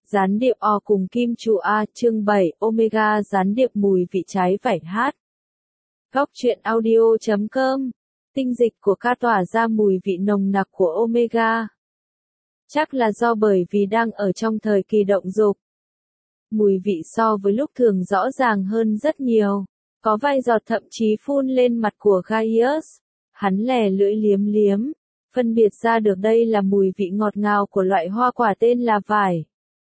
Gián điệp O cùng kim trụ A chương 7 Omega gián điệp mùi vị trái vải hát. Góc truyện audio.com. Tinh dịch của ca tỏa ra mùi vị nồng nặc của Omega. Chắc là do bởi vì đang ở trong thời kỳ động dục. Mùi vị so với lúc thường rõ ràng hơn rất nhiều. Có vài giọt thậm chí phun lên mặt của Gaius. Hắn lè lưỡi liếm liếm. Phân biệt ra được đây là mùi vị ngọt ngào của loại hoa quả tên là vải.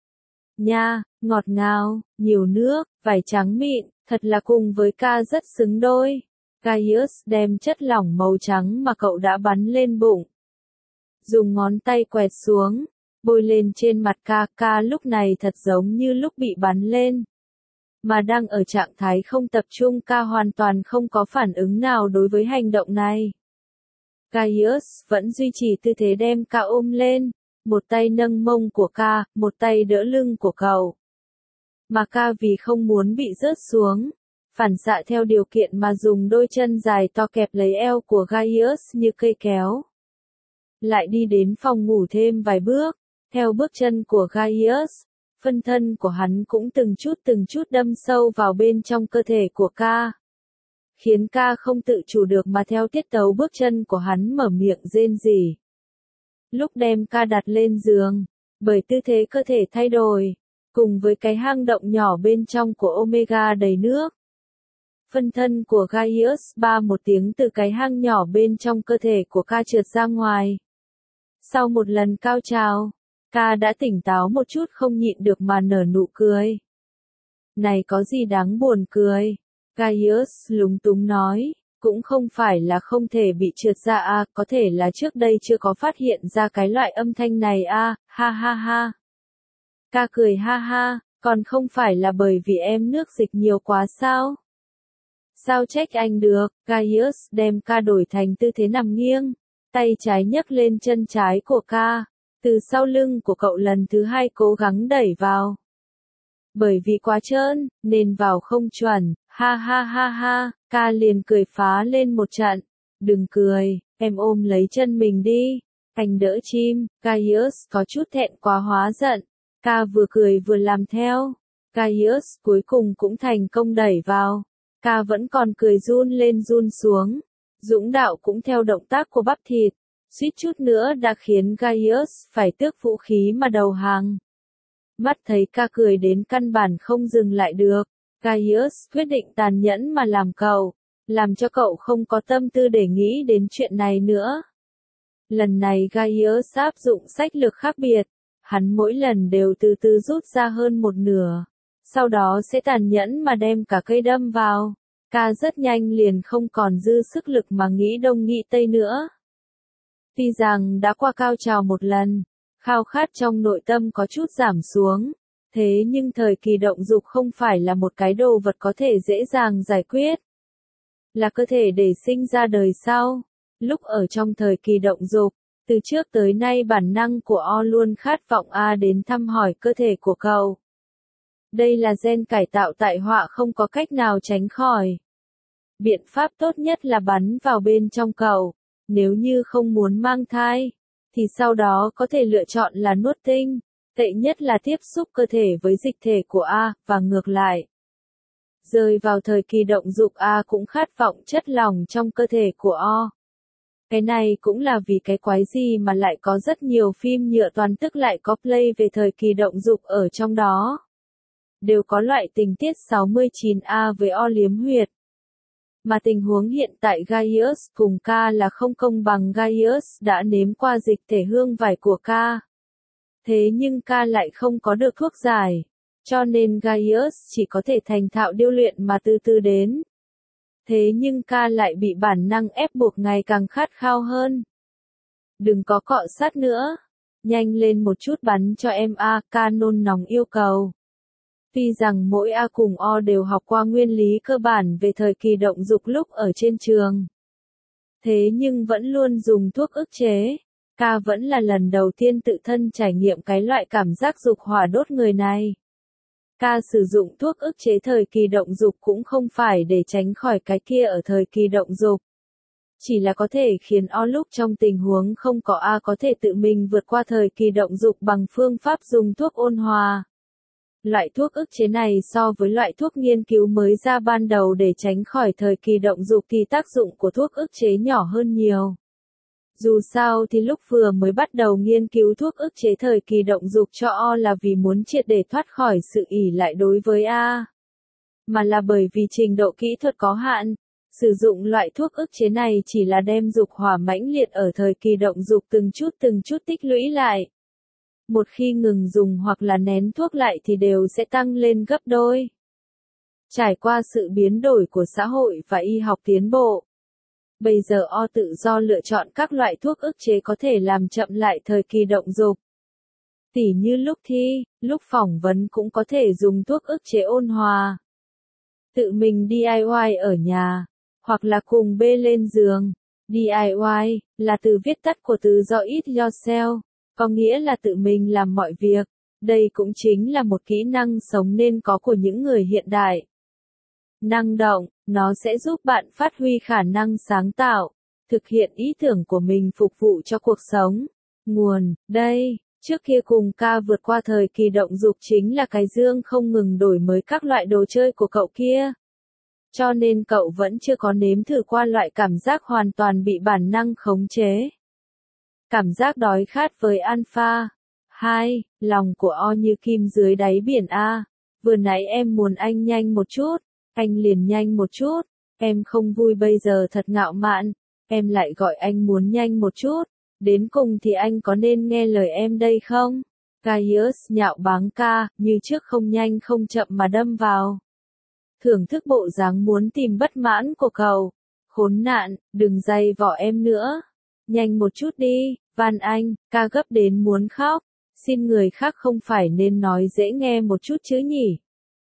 Nha, ngọt ngào, nhiều nước, vải trắng mịn, thật là cùng với ca rất xứng đôi. Gaius đem chất lỏng màu trắng mà cậu đã bắn lên bụng. Dùng ngón tay quẹt xuống, bôi lên trên mặt ca lúc này thật giống như lúc bị bắn lên. Mà đang ở trạng thái không tập trung ca hoàn toàn không có phản ứng nào đối với hành động này. Gaius vẫn duy trì tư thế đem ca ôm lên. Một tay nâng mông của ca, một tay đỡ lưng của cậu. Mà ca vì không muốn bị rớt xuống, phản xạ theo điều kiện mà dùng đôi chân dài to kẹp lấy eo của Gaius như cây kéo. Lại đi đến phòng ngủ thêm vài bước, theo bước chân của Gaius, phân thân của hắn cũng từng chút đâm sâu vào bên trong cơ thể của ca. Khiến ca không tự chủ được mà theo tiết tấu bước chân của hắn mở miệng rên rỉ. Lúc đem ca đặt lên giường, bởi tư thế cơ thể thay đổi, cùng với cái hang động nhỏ bên trong của Omega đầy nước. Phân thân của Gaius ba một tiếng từ cái hang nhỏ bên trong cơ thể của ca trượt ra ngoài. Sau một lần cao trào, ca đã tỉnh táo một chút không nhịn được mà nở nụ cười. Này có gì đáng buồn cười? Gaius lúng túng nói. Cũng không phải là không thể bị trượt ra có thể là trước đây chưa có phát hiện ra cái loại âm thanh này ha ha ha. Ca cười ha ha, còn không phải là bởi vì em nước dịch nhiều quá sao? Sao trách anh được, Gaius đem ca đổi thành tư thế nằm nghiêng, tay trái nhấc lên chân trái của ca, từ sau lưng của cậu lần thứ hai cố gắng đẩy vào. Bởi vì quá trơn, nên vào không chuẩn, ha ha ha ha, ca liền cười phá lên một trận. Đừng cười, em ôm lấy chân mình đi. Anh đỡ chim, Gaius có chút thẹn quá hóa giận. Ca vừa cười vừa làm theo. Gaius cuối cùng cũng thành công đẩy vào. Ca vẫn còn cười run lên run xuống. Dũng đạo cũng theo động tác của bắp thịt. Suýt chút nữa đã khiến Gaius phải tước vũ khí mà đầu hàng. Mắt thấy ca cười đến căn bản không dừng lại được, Gaius quyết định tàn nhẫn mà làm cho cậu không có tâm tư để nghĩ đến chuyện này nữa. Lần này Gaius áp dụng sách lược khác biệt, hắn mỗi lần đều từ từ rút ra hơn một nửa, sau đó sẽ tàn nhẫn mà đem cả cây đâm vào. Ca rất nhanh liền không còn dư sức lực mà nghĩ đông nghĩ tây nữa. Tuy rằng đã qua cao trào một lần, khao khát trong nội tâm có chút giảm xuống, thế nhưng thời kỳ động dục không phải là một cái đồ vật có thể dễ dàng giải quyết. Là cơ thể để sinh ra đời sau. Lúc ở trong thời kỳ động dục, từ trước tới nay bản năng của O luôn khát vọng đến thăm hỏi cơ thể của cậu. Đây là gen cải tạo tại họa không có cách nào tránh khỏi. Biện pháp tốt nhất là bắn vào bên trong cậu, nếu như không muốn mang thai. Thì sau đó có thể lựa chọn là nuốt tinh, tệ nhất là tiếp xúc cơ thể với dịch thể của và ngược lại. Rơi vào thời kỳ động dục cũng khát vọng chất lỏng trong cơ thể của O. Cái này cũng là vì cái quái gì mà lại có rất nhiều phim nhựa toàn tức lại có play về thời kỳ động dục ở trong đó. Đều có loại tình tiết 69A với O liếm huyệt. Mà tình huống hiện tại Gaius cùng ca là không công bằng. Gaius đã nếm qua dịch thể hương vải của ca. Thế nhưng ca lại không có được thuốc giải. Cho nên Gaius chỉ có thể thành thạo điêu luyện mà từ từ đến. Thế nhưng ca lại bị bản năng ép buộc ngày càng khát khao hơn. Đừng có cọ sát nữa. Nhanh lên một chút bắn cho em ca nôn nóng yêu cầu. Tuy rằng mỗi cùng O đều học qua nguyên lý cơ bản về thời kỳ động dục lúc ở trên trường. Thế nhưng vẫn luôn dùng thuốc ức chế. Ca vẫn là lần đầu tiên tự thân trải nghiệm cái loại cảm giác dục hỏa đốt người này. Ca sử dụng thuốc ức chế thời kỳ động dục cũng không phải để tránh khỏi cái kia ở thời kỳ động dục. Chỉ là có thể khiến O lúc trong tình huống không có có thể tự mình vượt qua thời kỳ động dục bằng phương pháp dùng thuốc ôn hòa. Loại thuốc ức chế này so với loại thuốc nghiên cứu mới ra ban đầu để tránh khỏi thời kỳ động dục thì tác dụng của thuốc ức chế nhỏ hơn nhiều. Dù sao thì lúc vừa mới bắt đầu nghiên cứu thuốc ức chế thời kỳ động dục cho O là vì muốn triệt để thoát khỏi sự ỷ lại đối với A. Mà là bởi vì trình độ kỹ thuật có hạn, sử dụng loại thuốc ức chế này chỉ là đem dục hỏa mãnh liệt ở thời kỳ động dục từng chút tích lũy lại. Một khi ngừng dùng hoặc là nén thuốc lại thì đều sẽ tăng lên gấp đôi. Trải qua sự biến đổi của xã hội và y học tiến bộ, bây giờ O tự do lựa chọn các loại thuốc ức chế có thể làm chậm lại thời kỳ động dục. Tỉ như lúc thi, lúc phỏng vấn cũng có thể dùng thuốc ức chế ôn hòa. Tự mình DIY ở nhà, hoặc là cùng B lên giường. DIY là từ viết tắt của từ do it yourself, có nghĩa là tự mình làm mọi việc. Đây cũng chính là một kỹ năng sống nên có của những người hiện đại. Năng động, nó sẽ giúp bạn phát huy khả năng sáng tạo, thực hiện ý tưởng của mình phục vụ cho cuộc sống. Nguồn, đây, trước kia cùng ca vượt qua thời kỳ động dục chính là cái dương không ngừng đổi mới các loại đồ chơi của cậu kia. Cho nên cậu vẫn chưa có nếm thử qua loại cảm giác hoàn toàn bị bản năng khống chế. Cảm giác đói khát với alpha. 2. Lòng của O như kim dưới đáy biển A. Vừa nãy em muốn anh nhanh một chút, anh liền nhanh một chút. Em không vui bây giờ thật ngạo mạn, em lại gọi anh muốn nhanh một chút. Đến cùng thì anh có nên nghe lời em đây không? Gaius nhạo báng ca, như trước không nhanh không chậm mà đâm vào. Thưởng thức bộ dáng muốn tìm bất mãn của cậu. Khốn nạn, đừng dày vỏ em nữa. Nhanh một chút đi, van anh, ca gấp đến muốn khóc. Xin người khác không phải nên nói dễ nghe một chút chứ nhỉ?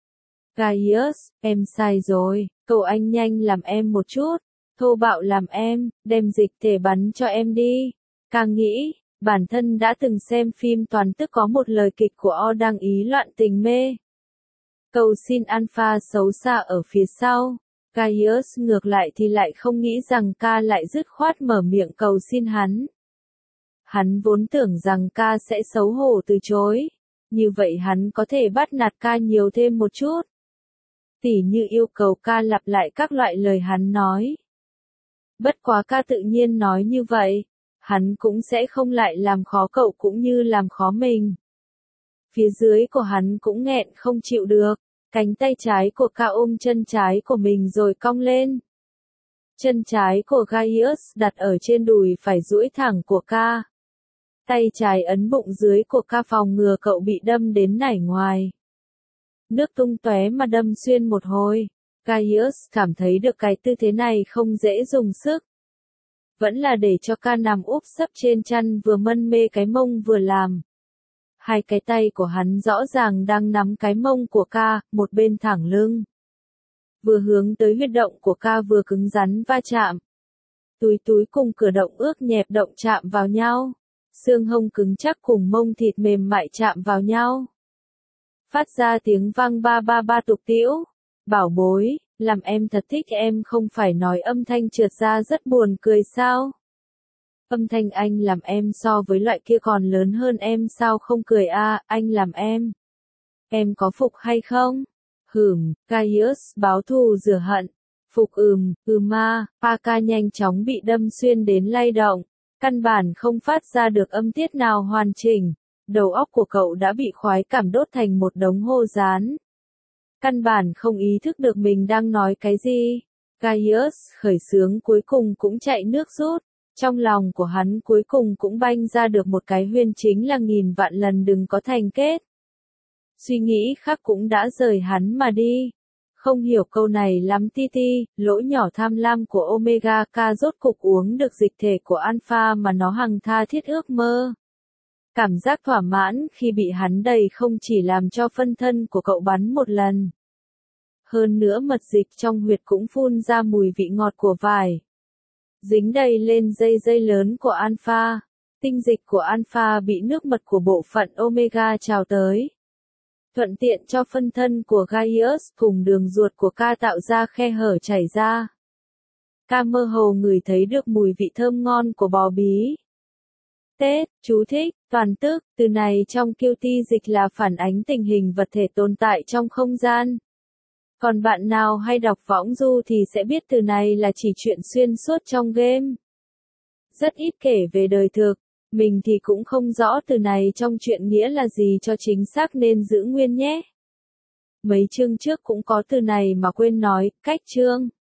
Gaius, em sai rồi, cậu anh nhanh làm em một chút. Thô bạo làm em, đem dịch thể bắn cho em đi. Ca nghĩ, bản thân đã từng xem phim toàn tức có một lời kịch của O đang ý loạn tình mê. Cầu xin alpha xấu xa ở phía sau. Gaius ngược lại thì lại không nghĩ rằng ca lại dứt khoát mở miệng cầu xin hắn. Hắn vốn tưởng rằng ca sẽ xấu hổ từ chối. Như vậy hắn có thể bắt nạt ca nhiều thêm một chút. Tỉ như yêu cầu ca lặp lại các loại lời hắn nói. Bất quá ca tự nhiên nói như vậy, hắn cũng sẽ không lại làm khó cậu cũng như làm khó mình. Phía dưới của hắn cũng nghẹn không chịu được, cánh tay trái của ca ôm chân trái của mình rồi cong lên. Chân trái của Gaius đặt ở trên đùi phải duỗi thẳng của ca. Tay trái ấn bụng dưới của ca phòng ngừa cậu bị đâm đến nảy ngoài. Nước tung tóe mà đâm xuyên một hồi. Gaius cảm thấy được cái tư thế này không dễ dùng sức. Vẫn là để cho ca nằm úp sấp trên chăn vừa mân mê cái mông vừa làm. Hai cái tay của hắn rõ ràng đang nắm cái mông của ca, một bên thẳng lưng. Vừa hướng tới huyệt động của ca vừa cứng rắn va chạm. Túi cùng cửa động ước nhẹp động chạm vào nhau. Xương hông cứng chắc cùng mông thịt mềm mại chạm vào nhau. Phát ra tiếng vang ba ba ba tục tĩu. Bảo bối, làm em thật thích em không phải nói âm thanh trượt ra rất buồn cười sao? Âm thanh anh làm em so với loại kia còn lớn hơn em sao không cười a, anh làm em. Em có phục hay không? Gaius báo thù rửa hận. Phục ma, Paka nhanh chóng bị đâm xuyên đến lay động. Căn bản không phát ra được âm tiết nào hoàn chỉnh. Đầu óc của cậu đã bị khoái cảm đốt thành một đống hô rán. Căn bản không ý thức được mình đang nói cái gì. Gaius khởi xướng cuối cùng cũng chạy nước rút. Trong lòng của hắn cuối cùng cũng banh ra được một cái huyên chính là nghìn vạn lần đừng có thành kết. Suy nghĩ khác cũng đã rời hắn mà đi. Không hiểu câu này lắm Titi, lỗ nhỏ tham lam của Omega K rốt cục uống được dịch thể của Alpha mà nó hằng tha thiết ước mơ. Cảm giác thỏa mãn khi bị hắn đầy không chỉ làm cho phân thân của cậu bắn một lần. Hơn nữa mật dịch trong huyệt cũng phun ra mùi vị ngọt của vải. Dính đầy lên dây lớn của Alpha. Tinh dịch của Alpha bị nước mật của bộ phận Omega trào tới. Thuận tiện cho phân thân của Gaius cùng đường ruột của ca tạo ra khe hở chảy ra. Ca mơ hồ ngửi thấy được mùi vị thơm ngon của bò bí. Tết, chú thích, toàn tức, từ này trong Qt dịch là phản ánh tình hình vật thể tồn tại trong không gian. Còn bạn nào hay đọc võng du thì sẽ biết từ này là chỉ chuyện xuyên suốt trong game. Rất ít kể về đời thực, mình thì cũng không rõ từ này trong truyện nghĩa là gì cho chính xác nên giữ nguyên nhé. Mấy chương trước cũng có từ này mà quên nói, cách chương.